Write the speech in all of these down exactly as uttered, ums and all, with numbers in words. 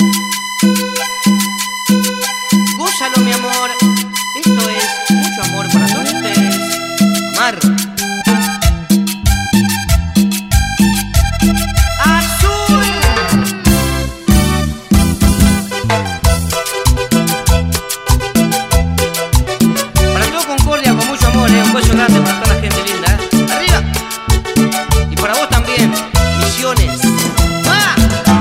Gózalo, mi amor. Esto es mucho amor para todos ustedes. Amar. Azul. Para todo Concordia, con mucho amor, ¿eh? Un beso grande para toda la gente linda, ¿eh? Arriba. Y para vos también. Misiones. ¡Ah!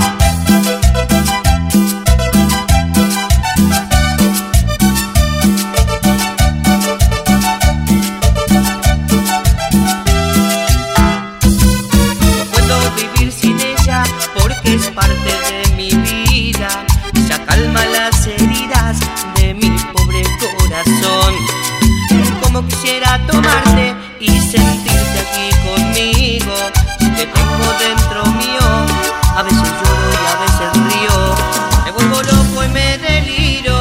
Porque es parte de mi vida, ella calma las heridas de mi pobre corazón. Como quisiera tomarte y sentirte aquí conmigo, si te tengo dentro mío, a veces lloro y a veces río, me vuelvo loco y me deliro.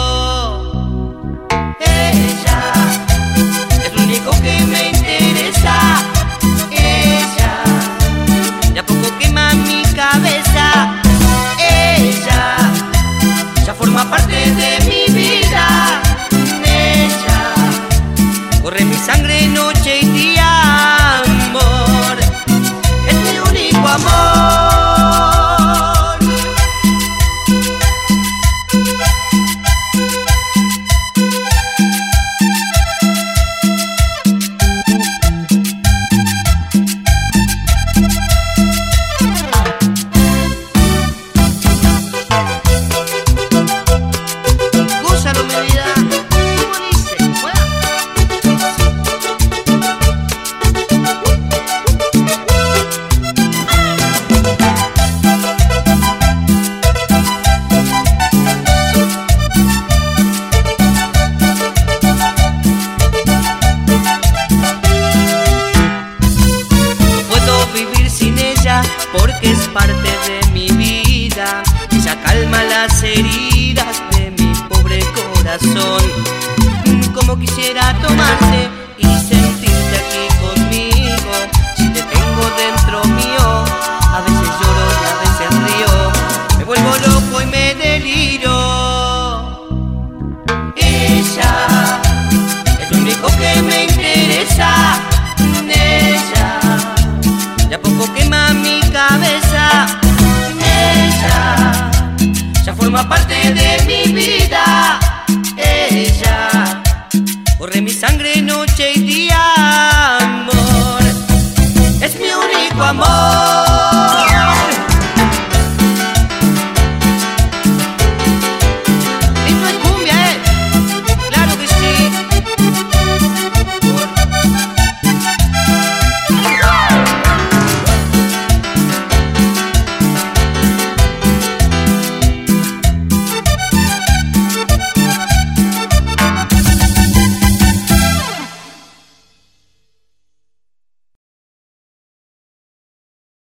Ella es lo único que me interesa. Ella de a poco quema mi cabeza. Ella ya forma parte de mi vida. Ella corre mi sangre noche y día, amor. Es mi único amor. Porque es parte de mi vida, ella calma las heridas de mi pobre corazón. Como quisiera tomarte y sentirte aquí conmigo, si te tengo dentro mío, a veces lloro y a veces río, me vuelvo loco y me deliro. Ella es lo único que me interesa. Ella de a poco quema mi cabeza. Ella ya forma parte de